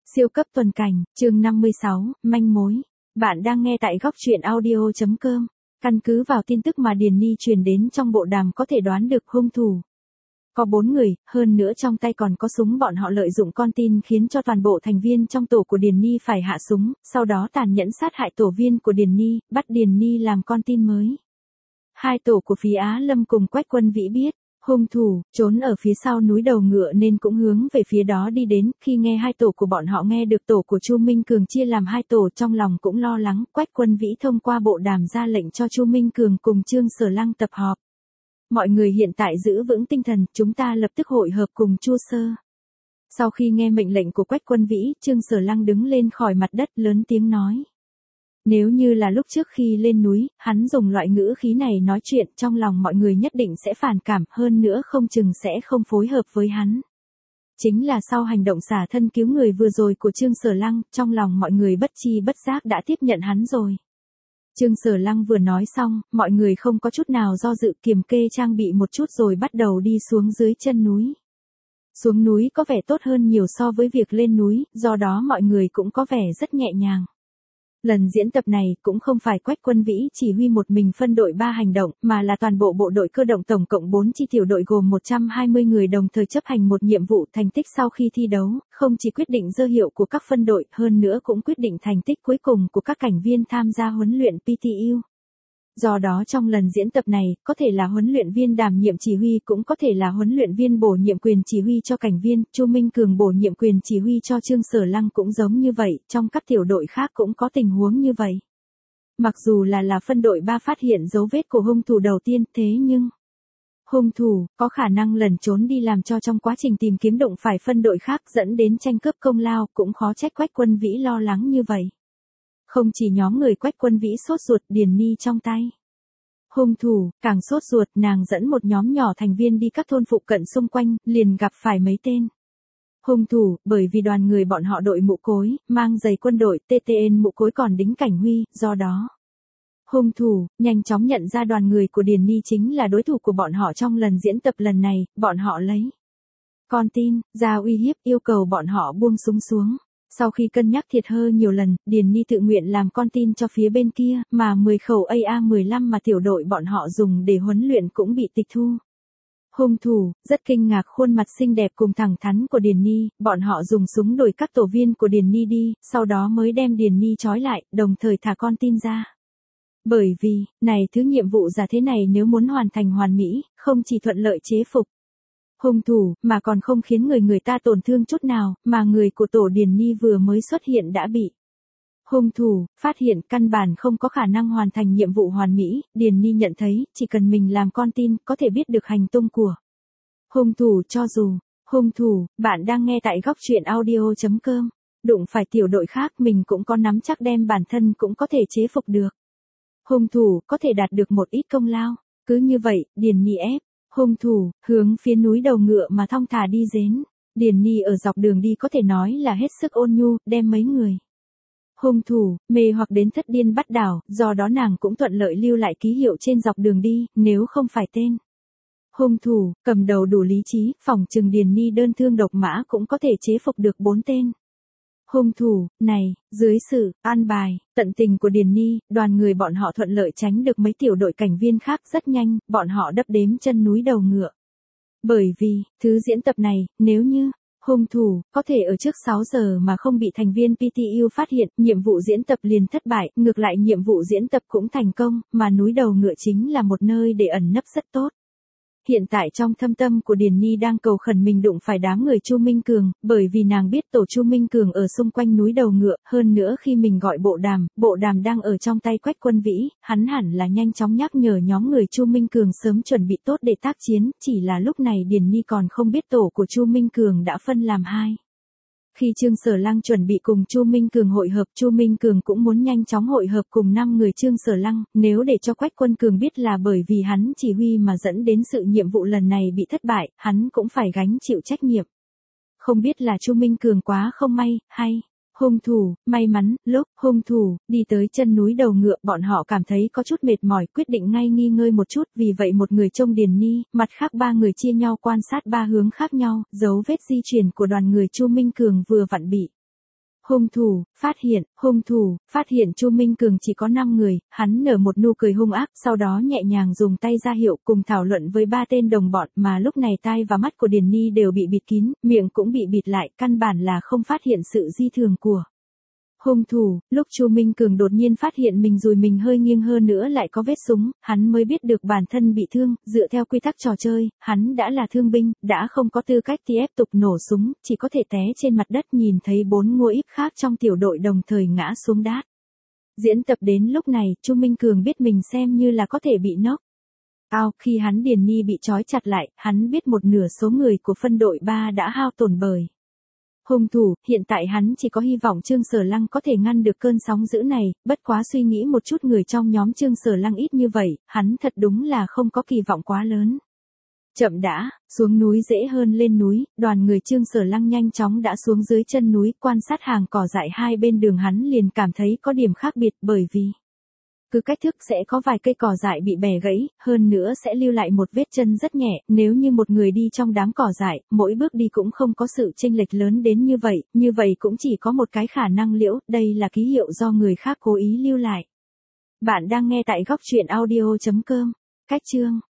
Siêu cấp tuần cảnh, chương 56, manh mối. Bạn đang nghe tại góc truyện audio.com. Căn cứ vào tin tức mà Điền Ni truyền đến trong bộ đàm có thể đoán được hung thủ. Có 4 người, hơn nữa trong tay còn có súng, bọn họ lợi dụng con tin khiến cho toàn bộ thành viên trong tổ của Điền Ni phải hạ súng, sau đó tàn nhẫn sát hại tổ viên của Điền Ni, bắt Điền Ni làm con tin mới. Hai tổ của phía Á Lâm cùng Quách Quân Vĩ biết hung thủ trốn ở phía sau núi Đầu Ngựa nên cũng hướng về phía đó đi đến. Khi nghe hai tổ của bọn họ nghe được tổ của Chu Minh Cường chia làm hai tổ, trong lòng cũng lo lắng. Quách Quân Vĩ thông qua bộ đàm ra lệnh cho Chu Minh Cường cùng Trương Sở Lăng tập họp. Mọi người hiện tại giữ vững tinh thần, chúng ta lập tức hội hợp cùng Chu Sơ. Sau khi nghe mệnh lệnh của Quách Quân Vĩ, Trương Sở Lăng đứng lên khỏi mặt đất lớn tiếng nói. Nếu như là lúc trước khi lên núi, hắn dùng loại ngữ khí này nói chuyện, trong lòng mọi người nhất định sẽ phản cảm, hơn nữa không chừng sẽ không phối hợp với hắn. Chính là sau hành động xả thân cứu người vừa rồi của Trương Sở Lăng, trong lòng mọi người bất chi bất giác đã tiếp nhận hắn rồi. Trương Sở Lăng vừa nói xong, mọi người không có chút nào do dự, kiềm kê trang bị một chút rồi bắt đầu đi xuống dưới chân núi. Xuống núi có vẻ tốt hơn nhiều so với việc lên núi, do đó mọi người cũng có vẻ rất nhẹ nhàng. Lần diễn tập này cũng không phải Quách Quân Vĩ chỉ huy một mình phân đội 3 hành động, mà là toàn bộ bộ đội cơ động tổng cộng 4 chi tiểu đội gồm 120 người đồng thời chấp hành một nhiệm vụ. Thành tích sau khi thi đấu, không chỉ quyết định dơ hiệu của các phân đội, hơn nữa cũng quyết định thành tích cuối cùng của các cảnh viên tham gia huấn luyện PTU. Do đó trong lần diễn tập này, có thể là huấn luyện viên đảm nhiệm chỉ huy, cũng có thể là huấn luyện viên bổ nhiệm quyền chỉ huy cho cảnh viên. Chu Minh Cường bổ nhiệm quyền chỉ huy cho Trương Sở Lăng cũng giống như vậy, trong các tiểu đội khác cũng có tình huống như vậy. Mặc dù là phân đội 3 phát hiện dấu vết của hung thủ đầu tiên, thế nhưng hung thủ có khả năng lẩn trốn đi, làm cho trong quá trình tìm kiếm đụng phải phân đội khác dẫn đến tranh cướp công lao, cũng khó trách Quách Quân Vĩ lo lắng như vậy. Không chỉ nhóm người Quách Quân Vĩ sốt ruột, Điền Ni trong tay hung thủ càng sốt ruột, nàng dẫn một nhóm nhỏ thành viên đi các thôn phụ cận xung quanh, liền gặp phải mấy tên hung thủ. Bởi vì đoàn người bọn họ đội mũ cối, mang giày quân đội, TTN mũ cối còn đính cảnh huy, do đó hung thủ nhanh chóng nhận ra đoàn người của Điền Ni chính là đối thủ của bọn họ trong lần diễn tập lần này. Bọn họ lấy con tin ra uy hiếp, yêu cầu bọn họ buông súng xuống. Sau khi cân nhắc thiệt hơi nhiều lần, Điền Ni tự nguyện làm con tin cho phía bên kia, mà 10 khẩu AA-15 mà tiểu đội bọn họ dùng để huấn luyện cũng bị tịch thu. Hung thủ rất kinh ngạc khuôn mặt xinh đẹp cùng thẳng thắn của Điền Ni, bọn họ dùng súng đuổi các tổ viên của Điền Ni đi, sau đó mới đem Điền Ni trói lại, đồng thời thả con tin ra. Bởi vì, này thứ nhiệm vụ giả thế này nếu muốn hoàn thành hoàn mỹ, không chỉ thuận lợi chế phục hung thủ, mà còn không khiến người ta tổn thương chút nào, mà người của tổ Điền Ni vừa mới xuất hiện đã bị hung thủ phát hiện, căn bản không có khả năng hoàn thành nhiệm vụ hoàn mỹ. Điền Ni nhận thấy, chỉ cần mình làm con tin, có thể biết được hành tung của hung thủ. Cho dù hung thủ, bạn đang nghe tại góc truyện audio.com, đụng phải tiểu đội khác mình cũng có nắm chắc đem bản thân cũng có thể chế phục được hung thủ, có thể đạt được một ít công lao. Cứ như vậy, Điền Ni ép hung thủ hướng phía núi Đầu Ngựa mà thong thả đi đến. Điền Ni ở dọc đường đi có thể nói là hết sức ôn nhu, đem mấy người hung thủ mê hoặc đến thất điên bắt đảo, do đó nàng cũng thuận lợi lưu lại ký hiệu trên dọc đường đi. Nếu không phải tên hung thủ cầm đầu đủ lý trí, phỏng chừng Điền Ni đơn thương độc mã cũng có thể chế phục được 4 tên hung thủ này. Dưới sự an bài tận tình của Điền Ni, đoàn người bọn họ thuận lợi tránh được mấy tiểu đội cảnh viên khác. Rất nhanh, bọn họ đấp đếm chân núi Đầu Ngựa. Bởi vì, thứ diễn tập này, nếu như hung thủ có thể ở trước 6 giờ mà không bị thành viên PTU phát hiện, nhiệm vụ diễn tập liền thất bại. Ngược lại nhiệm vụ diễn tập cũng thành công, mà núi Đầu Ngựa chính là một nơi để ẩn nấp rất tốt. Hiện tại trong thâm tâm của Điền Ni đang cầu khẩn mình đụng phải đám người Chu Minh Cường, bởi vì nàng biết tổ Chu Minh Cường ở xung quanh núi Đầu Ngựa, hơn nữa khi mình gọi bộ đàm đang ở trong tay Quách Quân Vĩ, hắn hẳn là nhanh chóng nhắc nhở nhóm người Chu Minh Cường sớm chuẩn bị tốt để tác chiến, chỉ là lúc này Điền Ni còn không biết tổ của Chu Minh Cường đã phân làm 2. Khi Trương Sở Lăng chuẩn bị cùng Chu Minh Cường hội hợp, Chu Minh Cường cũng muốn nhanh chóng hội hợp cùng 5 người Trương Sở Lăng, nếu để cho Quách Quân Cường biết là bởi vì hắn chỉ huy mà dẫn đến sự nhiệm vụ lần này bị thất bại, hắn cũng phải gánh chịu trách nhiệm. Không biết là Chu Minh Cường quá không may, hay hung thủ may mắn. Lúc hung thủ đi tới chân núi Đầu Ngựa, bọn họ cảm thấy có chút mệt mỏi, quyết định ngay nghỉ ngơi một chút. Vì vậy một người trông Điền Ni, mặt khác 3 người chia nhau quan sát 3 hướng khác nhau. Dấu vết di chuyển của đoàn người Chu Minh Cường vừa vặn bị Hung thủ, phát hiện Chu Minh Cường chỉ có 5 người, hắn nở một nụ cười hung ác, sau đó nhẹ nhàng dùng tay ra hiệu cùng thảo luận với 3 tên đồng bọn mà lúc này tai và mắt của Điền Ni đều bị bịt kín, miệng cũng bị bịt lại, căn bản là không phát hiện sự di thường của hung thủ. Lúc Chu Minh Cường đột nhiên phát hiện mình dùi mình hơi nghiêng hơn nữa lại có vết súng, hắn mới biết được bản thân bị thương, dựa theo quy tắc trò chơi, hắn đã là thương binh, đã không có tư cách tiếp tục nổ súng, chỉ có thể té trên mặt đất nhìn thấy 4 ngôi íp khác trong tiểu đội đồng thời ngã xuống đát. Diễn tập đến lúc này, Chu Minh Cường biết mình xem như là có thể bị knock out. Khi hắn Điền Ni bị trói chặt lại, hắn biết một nửa số người của phân đội 3 đã hao tổn bởi hung thủ, hiện tại hắn chỉ có hy vọng Trương Sở Lăng có thể ngăn được cơn sóng dữ này, bất quá suy nghĩ một chút người trong nhóm Trương Sở Lăng ít như vậy, hắn thật đúng là không có kỳ vọng quá lớn. Chậm đã, xuống núi dễ hơn lên núi, đoàn người Trương Sở Lăng nhanh chóng đã xuống dưới chân núi, quan sát hàng cỏ dại hai bên đường hắn liền cảm thấy có điểm khác biệt bởi vì cứ cách thức sẽ có vài cây cỏ dại bị bẻ gãy, hơn nữa sẽ lưu lại một vết chân rất nhẹ, nếu như một người đi trong đám cỏ dại, mỗi bước đi cũng không có sự chênh lệch lớn đến như vậy cũng chỉ có một cái khả năng liễu, đây là ký hiệu do người khác cố ý lưu lại. Bạn đang nghe tại góc truyện audio.com, cách chương